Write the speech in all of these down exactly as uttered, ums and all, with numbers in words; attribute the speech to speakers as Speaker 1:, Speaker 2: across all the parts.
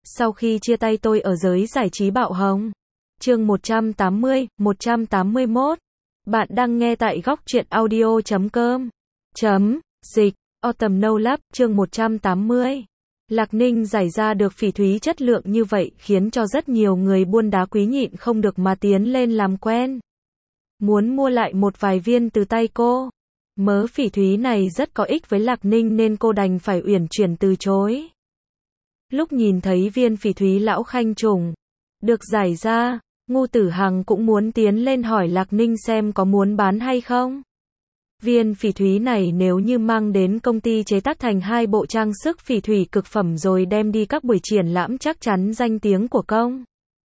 Speaker 1: Sau khi chia tay tôi ở giới giải trí bạo hồng. Chương một trăm tám mươi, một trăm tám mươi mốt. Bạn đang nghe tại góc truyện audio chấm com. Chấm, dịch, Autumn No Love, chương một trăm tám mươi. Lạc Ninh giải ra được phỉ thúy chất lượng như vậy khiến cho rất nhiều người buôn đá quý nhịn không được mà tiến lên làm quen. Muốn mua lại một vài viên từ tay cô. Mớ phỉ thúy này rất có ích với Lạc Ninh nên cô đành phải uyển chuyển từ chối. Lúc nhìn thấy viên phỉ thúy lão khanh trùng được giải ra, Ngô Tử Hằng cũng muốn tiến lên hỏi Lạc Ninh xem có muốn bán hay không. Viên phỉ thúy này nếu như mang đến công ty chế tác thành hai bộ trang sức phỉ thúy cực phẩm rồi đem đi các buổi triển lãm chắc chắn danh tiếng của công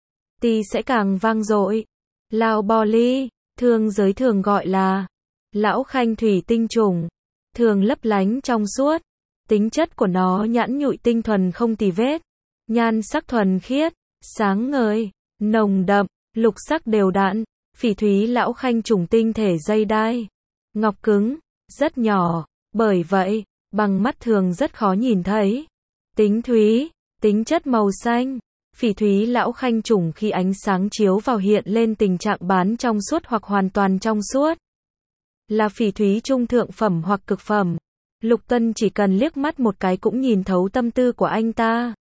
Speaker 1: ty sẽ càng vang dội. Lao bò ly, thương giới thường gọi là lão khanh thủy tinh trùng, thường lấp lánh trong suốt. Tính chất của nó nhẵn nhụi tinh thuần không tì vết, nhan sắc thuần khiết, sáng ngời, nồng đậm, lục sắc đều đặn. Phỉ thúy lão khanh trùng tinh thể dây đai, ngọc cứng, rất nhỏ, bởi vậy, bằng mắt thường rất khó nhìn thấy. Tính thúy, tính chất màu xanh. Phỉ thúy lão khanh trùng khi ánh sáng chiếu vào hiện lên tình trạng bán trong suốt hoặc hoàn toàn trong suốt. Là phỉ thúy trung thượng phẩm hoặc cực phẩm. Lục Tân chỉ cần liếc mắt một cái cũng nhìn thấu tâm tư của anh ta.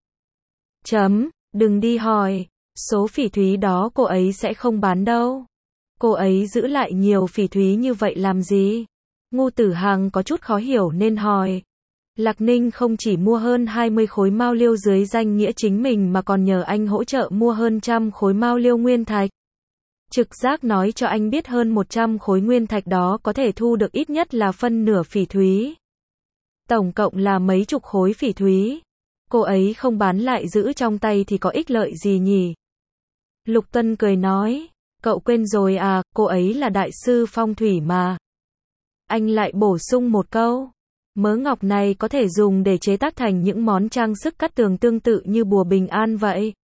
Speaker 1: Chấm, đừng đi hỏi, số phỉ thúy đó cô ấy sẽ không bán đâu. Cô ấy giữ lại nhiều phỉ thúy như vậy làm gì? Ngô Tử Hằng có chút khó hiểu nên hỏi. Lạc Ninh không chỉ mua hơn hai mươi khối mao liêu dưới danh nghĩa chính mình mà còn nhờ anh hỗ trợ mua hơn trăm khối mao liêu nguyên thạch. Trực giác nói cho anh biết hơn một trăm khối nguyên thạch đó có thể thu được ít nhất là phân nửa phỉ thúy. Tổng cộng là mấy chục khối phỉ thúy. Cô ấy không bán lại giữ trong tay thì có ích lợi gì nhỉ? Lục Tân cười nói, cậu quên rồi à, cô ấy là đại sư phong thủy mà. Anh lại bổ sung một câu, mớ ngọc này có thể dùng để chế tác thành những món trang sức cắt tường tương tự như bùa bình an vậy.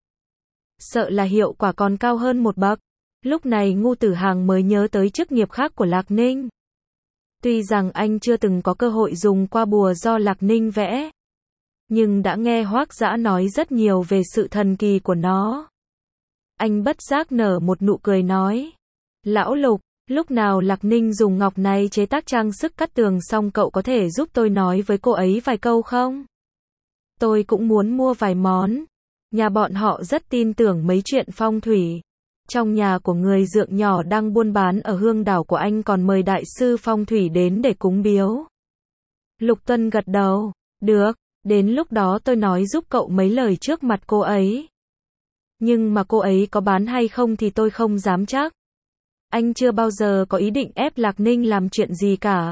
Speaker 1: Sợ là hiệu quả còn cao hơn một bậc. Lúc này Ngô Tử Hằng mới nhớ tới chức nghiệp khác của Lạc Ninh. Tuy rằng anh chưa từng có cơ hội dùng qua bùa do Lạc Ninh vẽ, nhưng đã nghe Hoắc Dã nói rất nhiều về sự thần kỳ của nó. Anh bất giác nở một nụ cười nói, lão Lục, lúc nào Lạc Ninh dùng ngọc này chế tác trang sức cắt tường xong cậu có thể giúp tôi nói với cô ấy vài câu không? Tôi cũng muốn mua vài món. Nhà bọn họ rất tin tưởng mấy chuyện phong thủy. Trong nhà của người dượng nhỏ đang buôn bán ở hương đảo của anh còn mời đại sư phong thủy đến để cúng biếu. Lục Tuân gật đầu, được, đến lúc đó tôi nói giúp cậu mấy lời trước mặt cô ấy. Nhưng mà cô ấy có bán hay không thì tôi không dám chắc. Anh chưa bao giờ có ý định ép Lạc Ninh làm chuyện gì cả.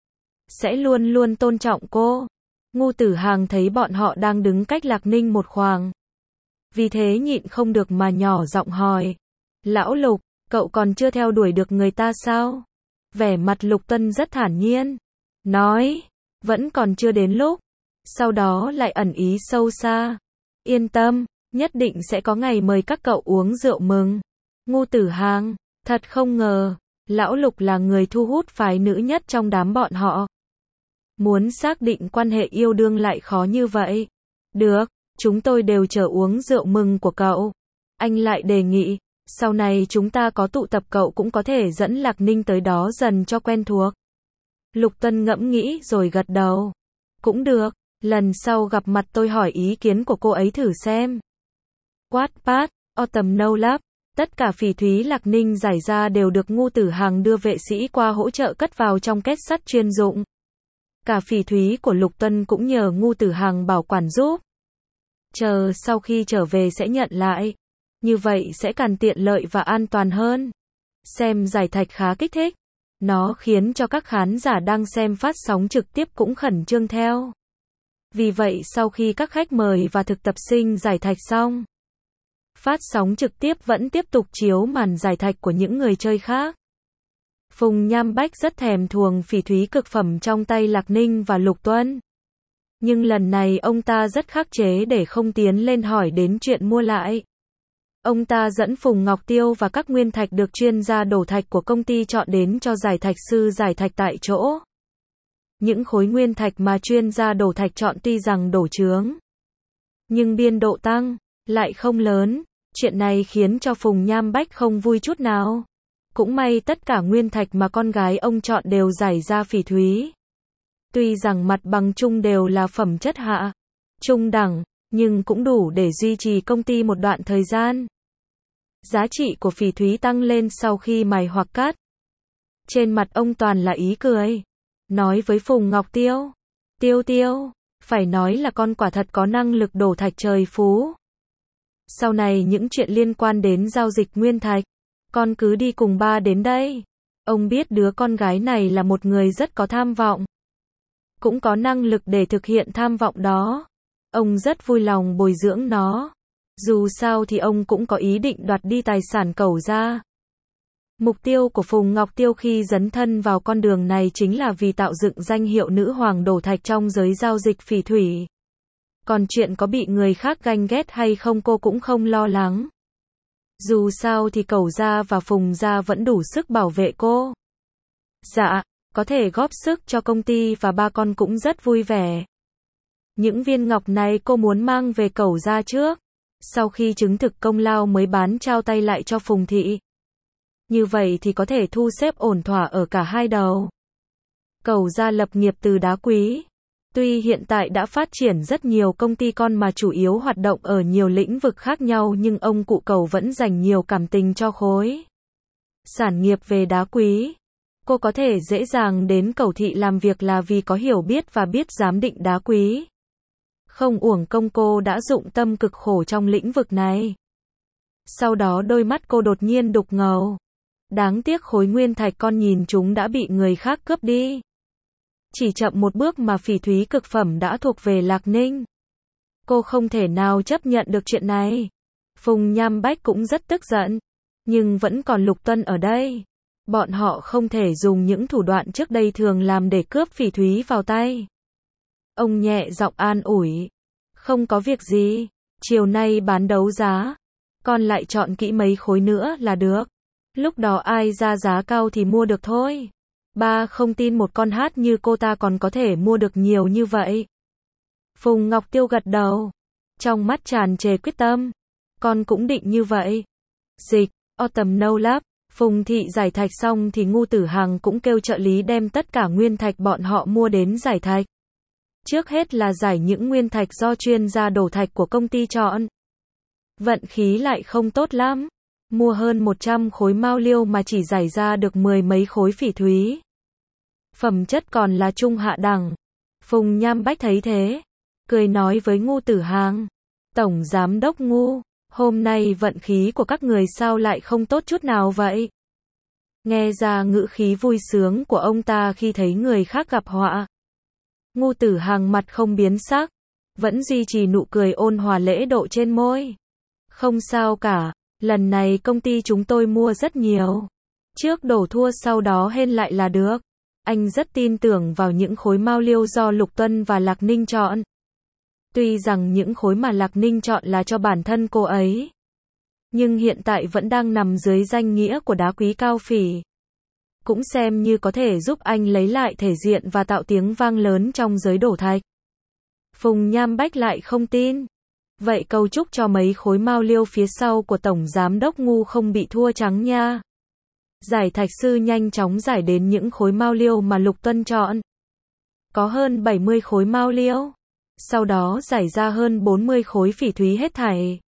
Speaker 1: Sẽ luôn luôn tôn trọng cô. Ngô Tử Hằng thấy bọn họ đang đứng cách Lạc Ninh một khoảng. Vì thế nhịn không được mà nhỏ giọng hỏi. Lão Lục, cậu còn chưa theo đuổi được người ta sao? Vẻ mặt Lục Tân rất thản nhiên. Nói, vẫn còn chưa đến lúc. Sau đó lại ẩn ý sâu xa. Yên tâm, nhất định sẽ có ngày mời các cậu uống rượu mừng. Ngô Tử Hằng, thật không ngờ, Lão Lục là người thu hút phái nữ nhất trong đám bọn họ. Muốn xác định quan hệ yêu đương lại khó như vậy. Được, chúng tôi đều chờ uống rượu mừng của cậu. Anh lại đề nghị, sau này chúng ta có tụ tập cậu cũng có thể dẫn Lạc Ninh tới đó dần cho quen thuộc. Lục Tân ngẫm nghĩ rồi gật đầu. Cũng được, lần sau gặp mặt tôi hỏi ý kiến của cô ấy thử xem. Wattpad, Autumn No Love, tất cả phỉ thúy Lạc Ninh giải ra đều được Ngô Tử Hằng đưa vệ sĩ qua hỗ trợ cất vào trong két sắt chuyên dụng. Cả phỉ thúy của Lục Tân cũng nhờ Ngô Tử Hằng bảo quản giúp. Chờ sau khi trở về sẽ nhận lại. Như vậy sẽ càng tiện lợi và an toàn hơn. Xem giải thạch khá kích thích. Nó khiến cho các khán giả đang xem phát sóng trực tiếp cũng khẩn trương theo. Vì vậy sau khi các khách mời và thực tập sinh giải thạch xong, phát sóng trực tiếp vẫn tiếp tục chiếu màn giải thạch của những người chơi khác. Phùng Nham Bách rất thèm thuồng phỉ thúy cực phẩm trong tay Lạc Ninh và Lục Tuân. Nhưng lần này ông ta rất khắc chế để không tiến lên hỏi đến chuyện mua lại. Ông ta dẫn Phùng Ngọc Tiêu và các nguyên thạch được chuyên gia đổ thạch của công ty chọn đến cho giải thạch sư giải thạch tại chỗ. Những khối nguyên thạch mà chuyên gia đổ thạch chọn tuy rằng đổ chướng, nhưng biên độ tăng, lại không lớn. Chuyện này khiến cho Phùng Nham Bách không vui chút nào. Cũng may tất cả nguyên thạch mà con gái ông chọn đều giải ra phỉ thúy. Tuy rằng mặt bằng chung đều là phẩm chất hạ, trung đẳng, nhưng cũng đủ để duy trì công ty một đoạn thời gian. Giá trị của phỉ thúy tăng lên sau khi mài hoặc cắt. Trên mặt ông toàn là ý cười. Nói với Phùng Ngọc Tiêu. Tiêu Tiêu, phải nói là con quả thật có năng lực đổ thạch trời phú. Sau này những chuyện liên quan đến giao dịch nguyên thạch, con cứ đi cùng ba đến đây. Ông biết đứa con gái này là một người rất có tham vọng. Cũng có năng lực để thực hiện tham vọng đó. Ông rất vui lòng bồi dưỡng nó. Dù sao thì ông cũng có ý định đoạt đi tài sản Cẩu Gia. Mục tiêu của Phùng Ngọc Tiêu khi dấn thân vào con đường này chính là vì tạo dựng danh hiệu nữ hoàng đổ thạch trong giới giao dịch phỉ thủy. Còn chuyện có bị người khác ganh ghét hay không cô cũng không lo lắng. Dù sao thì Cẩu Gia và Phùng Gia vẫn đủ sức bảo vệ cô. Dạ, có thể góp sức cho công ty và ba con cũng rất vui vẻ. Những viên ngọc này cô muốn mang về Cẩu Gia trước. Sau khi chứng thực công lao mới bán trao tay lại cho Phùng Thị. Như vậy thì có thể thu xếp ổn thỏa ở cả hai đầu. Cẩu Gia lập nghiệp từ đá quý. Tuy hiện tại đã phát triển rất nhiều công ty con mà chủ yếu hoạt động ở nhiều lĩnh vực khác nhau nhưng ông cụ Cẩu vẫn dành nhiều cảm tình cho khối sản nghiệp về đá quý. Cô có thể dễ dàng đến Cẩu Thị làm việc là vì có hiểu biết và biết giám định đá quý. Không uổng công cô đã dụng tâm cực khổ trong lĩnh vực này. Sau đó đôi mắt cô đột nhiên đục ngầu. Đáng tiếc khối nguyên thạch con nhìn chúng đã bị người khác cướp đi. Chỉ chậm một bước mà phỉ thúy cực phẩm đã thuộc về Lạc Ninh. Cô không thể nào chấp nhận được chuyện này. Phùng Nham Bách cũng rất tức giận. Nhưng vẫn còn Lục Tuân ở đây. Bọn họ không thể dùng những thủ đoạn trước đây thường làm để cướp phỉ thúy vào tay. Ông nhẹ giọng an ủi. Không có việc gì. Chiều nay bán đấu giá. Con lại chọn kỹ mấy khối nữa là được. Lúc đó ai ra giá cao thì mua được thôi. Ba không tin một con hát như cô ta còn có thể mua được nhiều như vậy. Phùng Ngọc Tiêu gật đầu. Trong mắt tràn trề quyết tâm. Con cũng định như vậy. Dịch, Autumn No Lab. Phùng Thị giải thạch xong thì Ngu Tử Hằng cũng kêu trợ lý đem tất cả nguyên thạch bọn họ mua đến giải thạch. Trước hết là giải những nguyên thạch do chuyên gia đổ thạch của công ty chọn. Vận khí lại không tốt lắm. Mua hơn một trăm khối mao liêu mà chỉ giải ra được mười mấy khối phỉ thúy. Phẩm chất còn là trung hạ đẳng. Phùng Nham Bách thấy thế. Cười nói với Ngu Tử Hằng. Tổng Giám đốc Ngu, hôm nay vận khí của các người sao lại không tốt chút nào vậy? Nghe ra ngữ khí vui sướng của ông ta khi thấy người khác gặp họa. Ngu Tử Hằng mặt không biến sắc. Vẫn duy trì nụ cười ôn hòa lễ độ trên môi. Không sao cả. Lần này công ty chúng tôi mua rất nhiều. Trước đổ thua sau đó hên lại là được. Anh rất tin tưởng vào những khối mao liêu do Lục Tuân và Lạc Ninh chọn. Tuy rằng những khối mà Lạc Ninh chọn là cho bản thân cô ấy. Nhưng hiện tại vẫn đang nằm dưới danh nghĩa của đá quý cao phỉ. Cũng xem như có thể giúp anh lấy lại thể diện và tạo tiếng vang lớn trong giới đổ thạch. Phùng Nham Bách lại không tin. Vậy cầu chúc cho mấy khối mao liêu phía sau của Tổng Giám đốc Ngu không bị thua trắng nha. Giải thạch sư nhanh chóng giải đến những khối mao liêu mà Lục Tuân chọn. Có hơn bảy mươi khối mao liêu. Sau đó giải ra hơn bốn mươi khối phỉ thúy hết thảy.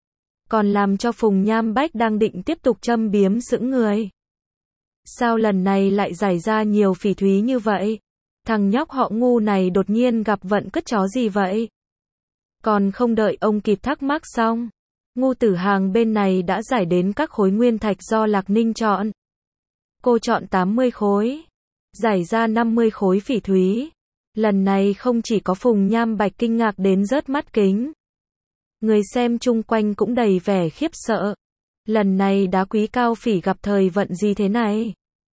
Speaker 1: Còn làm cho Phùng Nham Bách đang định tiếp tục châm biếm sững người. Sao lần này lại giải ra nhiều phỉ thúy như vậy? Thằng nhóc họ Ngu này đột nhiên gặp vận cất chó gì vậy? Còn không đợi ông kịp thắc mắc xong. Ngu Tử Hằng bên này đã giải đến các khối nguyên thạch do Lạc Ninh chọn. Cô chọn tám mươi khối. Giải ra năm mươi khối phỉ thúy. Lần này không chỉ có Phùng Nham Bạch kinh ngạc đến rớt mắt kính. Người xem chung quanh cũng đầy vẻ khiếp sợ. Lần này đá quý cao phỉ gặp thời vận gì thế này?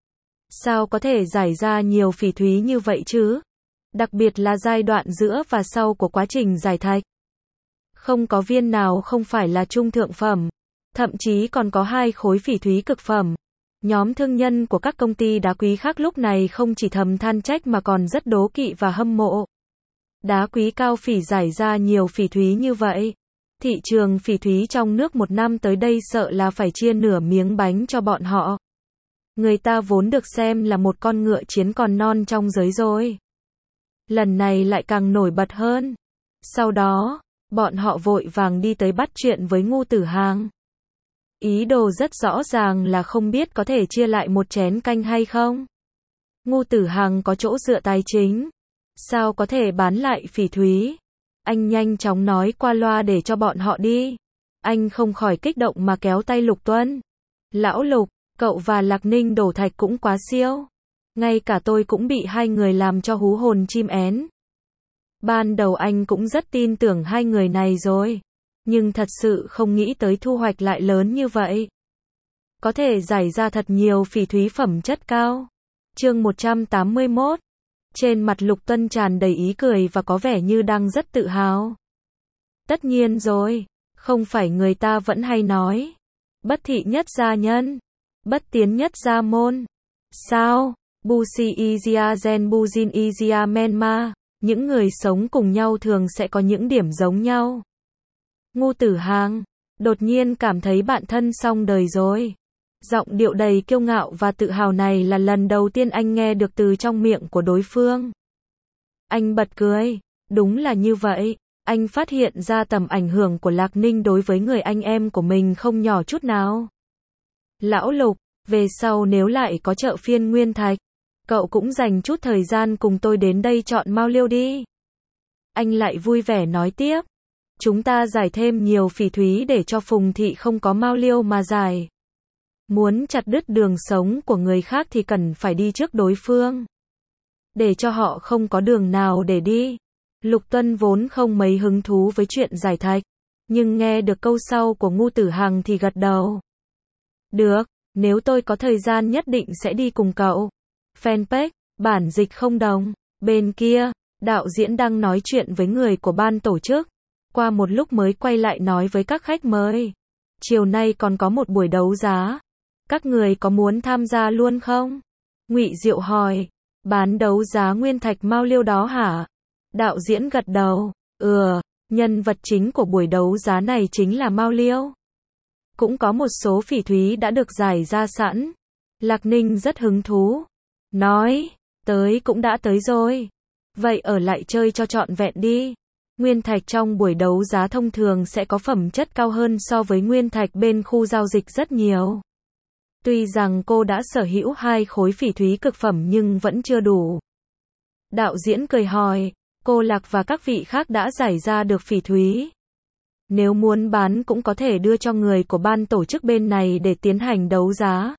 Speaker 1: Sao có thể giải ra nhiều phỉ thúy như vậy chứ? Đặc biệt là giai đoạn giữa và sau của quá trình giải thạch. Không có viên nào không phải là trung thượng phẩm. Thậm chí còn có hai khối phỉ thúy cực phẩm. Nhóm thương nhân của các công ty đá quý khác lúc này không chỉ thầm than trách mà còn rất đố kỵ và hâm mộ. Đá quý cao phỉ giải ra nhiều phỉ thúy như vậy. Thị trường phỉ thúy trong nước một năm tới đây sợ là phải chia nửa miếng bánh cho bọn họ. Người ta vốn được xem là một con ngựa chiến còn non trong giới rồi. Lần này lại càng nổi bật hơn. Sau đó, bọn họ vội vàng đi tới bắt chuyện với Ngô Tử Hằng. Ý đồ rất rõ ràng là không biết có thể chia lại một chén canh hay không. Ngô Tử Hằng có chỗ dựa tài chính. Sao có thể bán lại phỉ thúy? Anh nhanh chóng nói qua loa để cho bọn họ đi. Anh không khỏi kích động mà kéo tay Lục Tuân. Lão Lục, cậu và Lạc Ninh đổ thạch cũng quá siêu. Ngay cả tôi cũng bị hai người làm cho hú hồn chim én. Ban đầu anh cũng rất tin tưởng hai người này rồi. Nhưng thật sự không nghĩ tới thu hoạch lại lớn như vậy. Có thể giải ra thật nhiều phỉ thúy phẩm chất cao. Chương một trăm tám mươi mốt. Trên mặt Lục Tuân tràn đầy ý cười và có vẻ như đang rất tự hào. Tất nhiên rồi, không phải người ta vẫn hay nói. Bất thị nhất gia nhân, bất tiến nhất gia môn. Sao? Busi Izia Gen Buzin Izia Menma. Những người sống cùng nhau thường sẽ có những điểm giống nhau. Ngô Tử Hằng đột nhiên cảm thấy bạn thân xong đời rồi. Giọng điệu đầy kiêu ngạo và tự hào này là lần đầu tiên anh nghe được từ trong miệng của đối phương. Anh bật cười. Đúng là như vậy. Anh phát hiện ra tầm ảnh hưởng của Lạc Ninh đối với người anh em của mình không nhỏ chút nào. Lão Lục, về sau nếu lại có chợ phiên Nguyên Thạch, cậu cũng dành chút thời gian cùng tôi đến đây chọn mao liêu đi. Anh lại vui vẻ nói tiếp. Chúng ta giải thêm nhiều phỉ thúy để cho Phùng Thị không có mao liêu mà giải. Muốn chặt đứt đường sống của người khác thì cần phải đi trước đối phương. Để cho họ không có đường nào để đi. Lục Tuân vốn không mấy hứng thú với chuyện giải thạch. Nhưng nghe được câu sau của Ngô Tử Hằng thì gật đầu. Được, nếu tôi có thời gian nhất định sẽ đi cùng cậu. Fanpage, bản dịch không đồng. Bên kia, đạo diễn đang nói chuyện với người của ban tổ chức. Qua một lúc mới quay lại nói với các khách mời. Chiều nay còn có một buổi đấu giá. Các người có muốn tham gia luôn không? Ngụy Diệu hỏi. Bán đấu giá nguyên thạch mao liêu đó hả? Đạo diễn gật đầu. Ừ, nhân vật chính của buổi đấu giá này chính là mao liêu. Cũng có một số phỉ thúy đã được giải ra sẵn. Lạc Ninh rất hứng thú. Nói, tới cũng đã tới rồi. Vậy ở lại chơi cho trọn vẹn đi. Nguyên thạch trong buổi đấu giá thông thường sẽ có phẩm chất cao hơn so với nguyên thạch bên khu giao dịch rất nhiều. Tuy rằng cô đã sở hữu hai khối phỉ thúy cực phẩm nhưng vẫn chưa đủ. Đạo diễn cười hỏi, cô Lạc và các vị khác đã giải ra được phỉ thúy. Nếu muốn bán cũng có thể đưa cho người của ban tổ chức bên này để tiến hành đấu giá.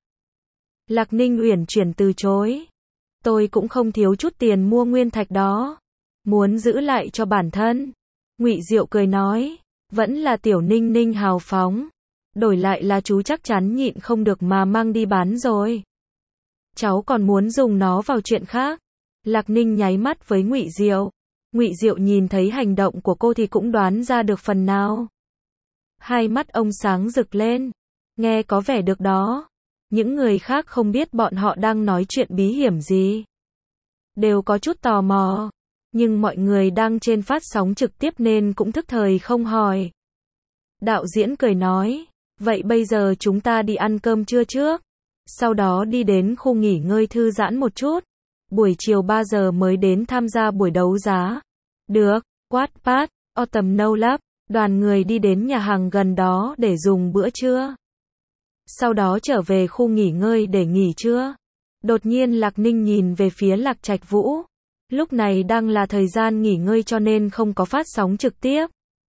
Speaker 1: Lạc Ninh uyển chuyển từ chối. Tôi cũng không thiếu chút tiền mua nguyên thạch đó. Muốn giữ lại cho bản thân. Ngụy Diệu cười nói, vẫn là Tiểu Ninh Ninh hào phóng. Đổi lại là chú chắc chắn nhịn không được mà mang đi bán rồi. Cháu còn muốn dùng nó vào chuyện khác. Lạc Ninh nháy mắt với Ngụy Diệu. Ngụy Diệu nhìn thấy hành động của cô thì cũng đoán ra được phần nào. Hai mắt ông sáng rực lên. Nghe có vẻ được đó. Những người khác không biết bọn họ đang nói chuyện bí hiểm gì. Đều có chút tò mò. Nhưng mọi người đang trên phát sóng trực tiếp nên cũng thức thời không hỏi. Đạo diễn cười nói, vậy bây giờ chúng ta đi ăn cơm trưa trước. Sau đó đi đến khu nghỉ ngơi thư giãn một chút. Buổi chiều ba giờ mới đến tham gia buổi đấu giá. Được, Wattpad, Autumn No Lab, đoàn người đi đến nhà hàng gần đó để dùng bữa trưa. Sau đó trở về khu nghỉ ngơi để nghỉ trưa. Đột nhiên Lạc Ninh nhìn về phía Lạc Trạch Vũ. Lúc này đang là thời gian nghỉ ngơi cho nên không có phát sóng trực tiếp.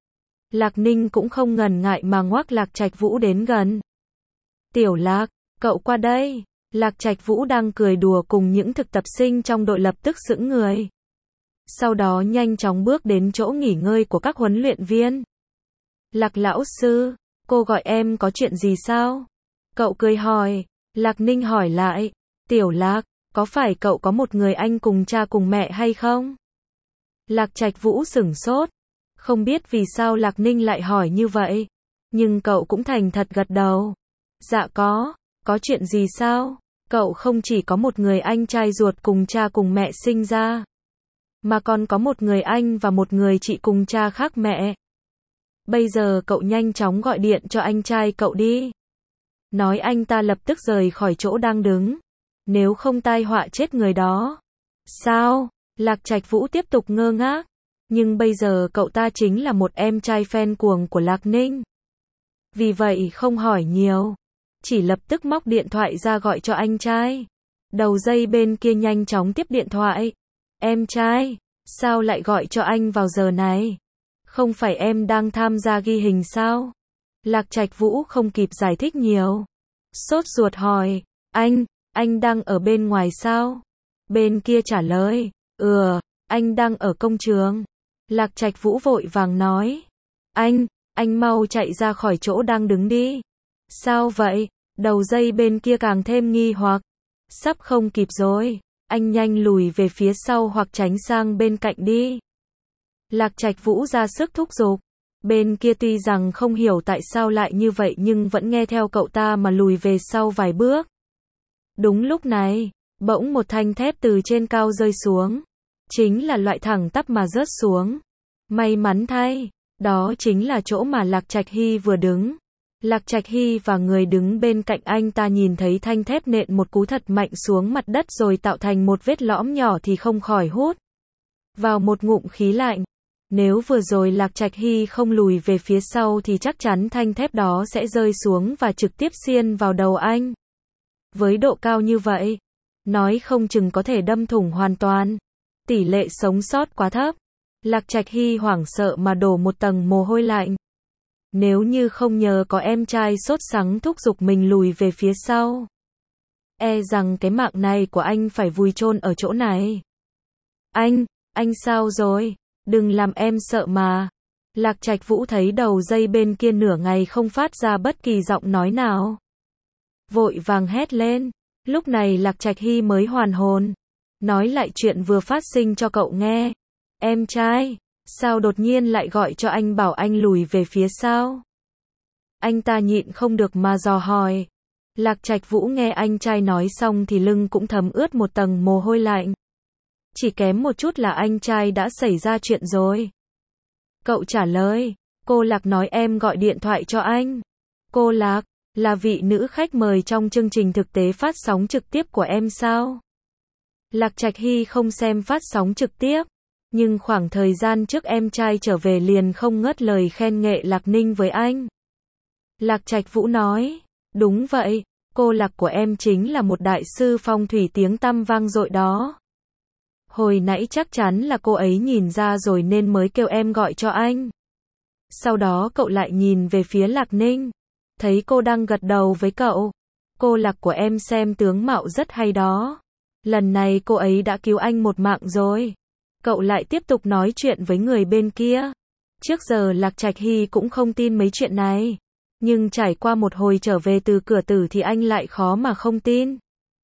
Speaker 1: Lạc Ninh cũng không ngần ngại mà ngoắc Lạc Trạch Vũ đến gần. Tiểu Lạc, cậu qua đây. Lạc Trạch Vũ đang cười đùa cùng những thực tập sinh trong đội lập tức sững người. Sau đó nhanh chóng bước đến chỗ nghỉ ngơi của các huấn luyện viên. Lạc lão sư, cô gọi em có chuyện gì sao? Cậu cười hỏi. Lạc Ninh hỏi lại. Tiểu Lạc, có phải cậu có một người anh cùng cha cùng mẹ hay không? Lạc Trạch Vũ sửng sốt. Không biết vì sao Lạc Ninh lại hỏi như vậy. Nhưng cậu cũng thành thật gật đầu. Dạ có. Có chuyện gì sao? Cậu không chỉ có một người anh trai ruột cùng cha cùng mẹ sinh ra. Mà còn có một người anh và một người chị cùng cha khác mẹ. Bây giờ cậu nhanh chóng gọi điện cho anh trai cậu đi. Nói anh ta lập tức rời khỏi chỗ đang đứng. Nếu không tai họa chết người đó. Sao? Lạc Trạch Vũ tiếp tục ngơ ngác. Nhưng bây giờ cậu ta chính là một em trai fan cuồng của Lạc Ninh. Vì vậy không hỏi nhiều. Chỉ lập tức móc điện thoại ra gọi cho anh trai. Đầu dây bên kia nhanh chóng tiếp điện thoại. Em trai, sao lại gọi cho anh vào giờ này? Không phải em đang tham gia ghi hình sao? Lạc Trạch Vũ không kịp giải thích nhiều. Sốt ruột hỏi, anh, anh đang ở bên ngoài sao? Bên kia trả lời, ừ, anh đang ở công trường. Lạc Trạch Vũ vội vàng nói, anh, anh mau chạy ra khỏi chỗ đang đứng đi. Sao vậy? Đầu dây bên kia càng thêm nghi hoặc. Sắp không kịp rồi, anh nhanh lùi về phía sau hoặc tránh sang bên cạnh đi. Lạc Trạch Vũ ra sức thúc giục. Bên kia tuy rằng không hiểu tại sao lại như vậy nhưng vẫn nghe theo cậu ta mà lùi về sau vài bước. Đúng lúc này, bỗng một thanh thép từ trên cao rơi xuống. Chính là loại thẳng tắp mà rớt xuống. May mắn thay, đó chính là chỗ mà Lạc Trạch Hy vừa đứng. Lạc Trạch Hy và người đứng bên cạnh anh ta nhìn thấy thanh thép nện một cú thật mạnh xuống mặt đất rồi tạo thành một vết lõm nhỏ thì không khỏi hút vào một ngụm khí lạnh. Nếu vừa rồi Lạc Trạch Hy không lùi về phía sau thì chắc chắn thanh thép đó sẽ rơi xuống và trực tiếp xiên vào đầu anh. Với độ cao như vậy, nói không chừng có thể đâm thủng hoàn toàn. Tỷ lệ sống sót quá thấp. Lạc Trạch Hy hoảng sợ mà đổ một tầng mồ hôi lạnh. Nếu như không nhờ có em trai sốt sắng thúc giục mình lùi về phía sau, e rằng cái mạng này của anh phải vùi chôn ở chỗ này. Anh, anh sao rồi? Đừng làm em sợ mà. Lạc Trạch Vũ thấy đầu dây bên kia nửa ngày không phát ra bất kỳ giọng nói nào. Vội vàng hét lên. Lúc này Lạc Trạch Hy mới hoàn hồn. Nói lại chuyện vừa phát sinh cho cậu nghe. Em trai, sao đột nhiên lại gọi cho anh bảo anh lùi về phía sau? Anh ta nhịn không được mà dò hỏi. Lạc Trạch Vũ nghe anh trai nói xong thì lưng cũng thấm ướt một tầng mồ hôi lạnh. Chỉ kém một chút là anh trai đã xảy ra chuyện rồi. Cậu trả lời, cô Lạc nói em gọi điện thoại cho anh. Cô Lạc, là vị nữ khách mời trong chương trình thực tế phát sóng trực tiếp của em sao? Lạc Trạch Hy không xem phát sóng trực tiếp, nhưng khoảng thời gian trước em trai trở về liền không ngớt lời khen ngợi Lạc Ninh với anh. Lạc Trạch Vũ nói, đúng vậy, cô Lạc của em chính là một đại sư phong thủy tiếng tăm vang dội đó. Hồi nãy chắc chắn là cô ấy nhìn ra rồi nên mới kêu em gọi cho anh. Sau đó cậu lại nhìn về phía Lạc Ninh, thấy cô đang gật đầu với cậu. Cô Lạc của em xem tướng mạo rất hay đó. Lần này cô ấy đã cứu anh một mạng rồi. Cậu lại tiếp tục nói chuyện với người bên kia. Trước giờ Lạc Trạch Hy cũng không tin mấy chuyện này. Nhưng trải qua một hồi trở về từ cửa tử thì anh lại khó mà không tin.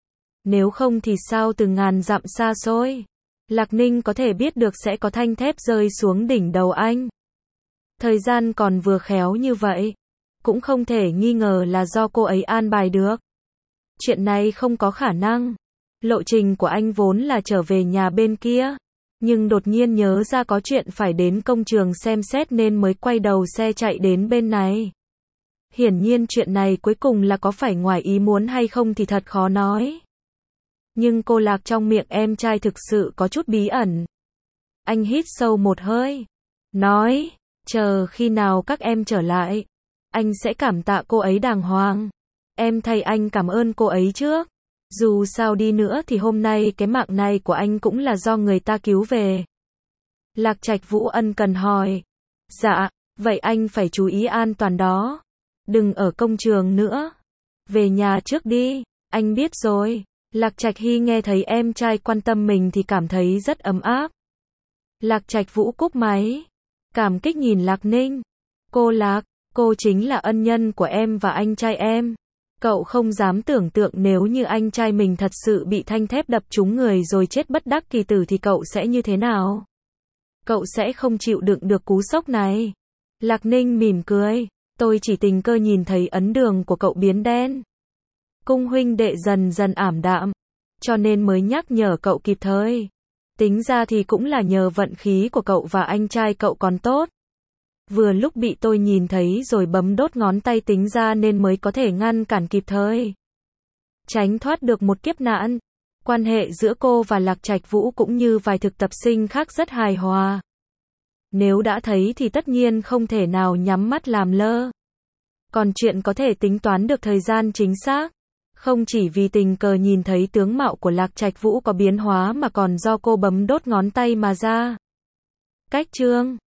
Speaker 1: Nếu không thì sao từ ngàn dặm xa xôi, Lạc Ninh có thể biết được sẽ có thanh thép rơi xuống đỉnh đầu anh. Thời gian còn vừa khéo như vậy. Cũng không thể nghi ngờ là do cô ấy an bài được. Chuyện này không có khả năng. Lộ trình của anh vốn là trở về nhà bên kia. Nhưng đột nhiên nhớ ra có chuyện phải đến công trường xem xét nên mới quay đầu xe chạy đến bên này. Hiển nhiên chuyện này cuối cùng là có phải ngoài ý muốn hay không thì thật khó nói. Nhưng cô Lạc trong miệng em trai thực sự có chút bí ẩn. Anh hít sâu một hơi. Nói, chờ khi nào các em trở lại. Anh sẽ cảm tạ cô ấy đàng hoàng. Em thay anh cảm ơn cô ấy trước. Dù sao đi nữa thì hôm nay cái mạng này của anh cũng là do người ta cứu về. Lạc Trạch Vũ ân cần hỏi. Dạ, vậy anh phải chú ý an toàn đó. Đừng ở công trường nữa. Về nhà trước đi, anh biết rồi. Lạc Trạch Hy nghe thấy em trai quan tâm mình thì cảm thấy rất ấm áp. Lạc Trạch Vũ cúp máy. Cảm kích nhìn Lạc Ninh. Cô Lạc, cô chính là ân nhân của em và anh trai em. Cậu không dám tưởng tượng nếu như anh trai mình thật sự bị thanh thép đập trúng người rồi chết bất đắc kỳ tử thì cậu sẽ như thế nào? Cậu sẽ không chịu đựng được cú sốc này. Lạc Ninh mỉm cười. Tôi chỉ tình cờ nhìn thấy ấn đường của cậu biến đen. Cung huynh đệ dần dần ảm đạm. Cho nên mới nhắc nhở cậu kịp thời. Tính ra thì cũng là nhờ vận khí của cậu và anh trai cậu còn tốt. Vừa lúc bị tôi nhìn thấy rồi bấm đốt ngón tay tính ra nên mới có thể ngăn cản kịp thời. Tránh thoát được một kiếp nạn. Quan hệ giữa cô và Lạc Trạch Vũ cũng như vài thực tập sinh khác rất hài hòa. Nếu đã thấy thì tất nhiên không thể nào nhắm mắt làm lơ. Còn chuyện có thể tính toán được thời gian chính xác, không chỉ vì tình cờ nhìn thấy tướng mạo của Lạc Trạch Vũ có biến hóa mà còn do cô bấm đốt ngón tay mà ra. Cách chương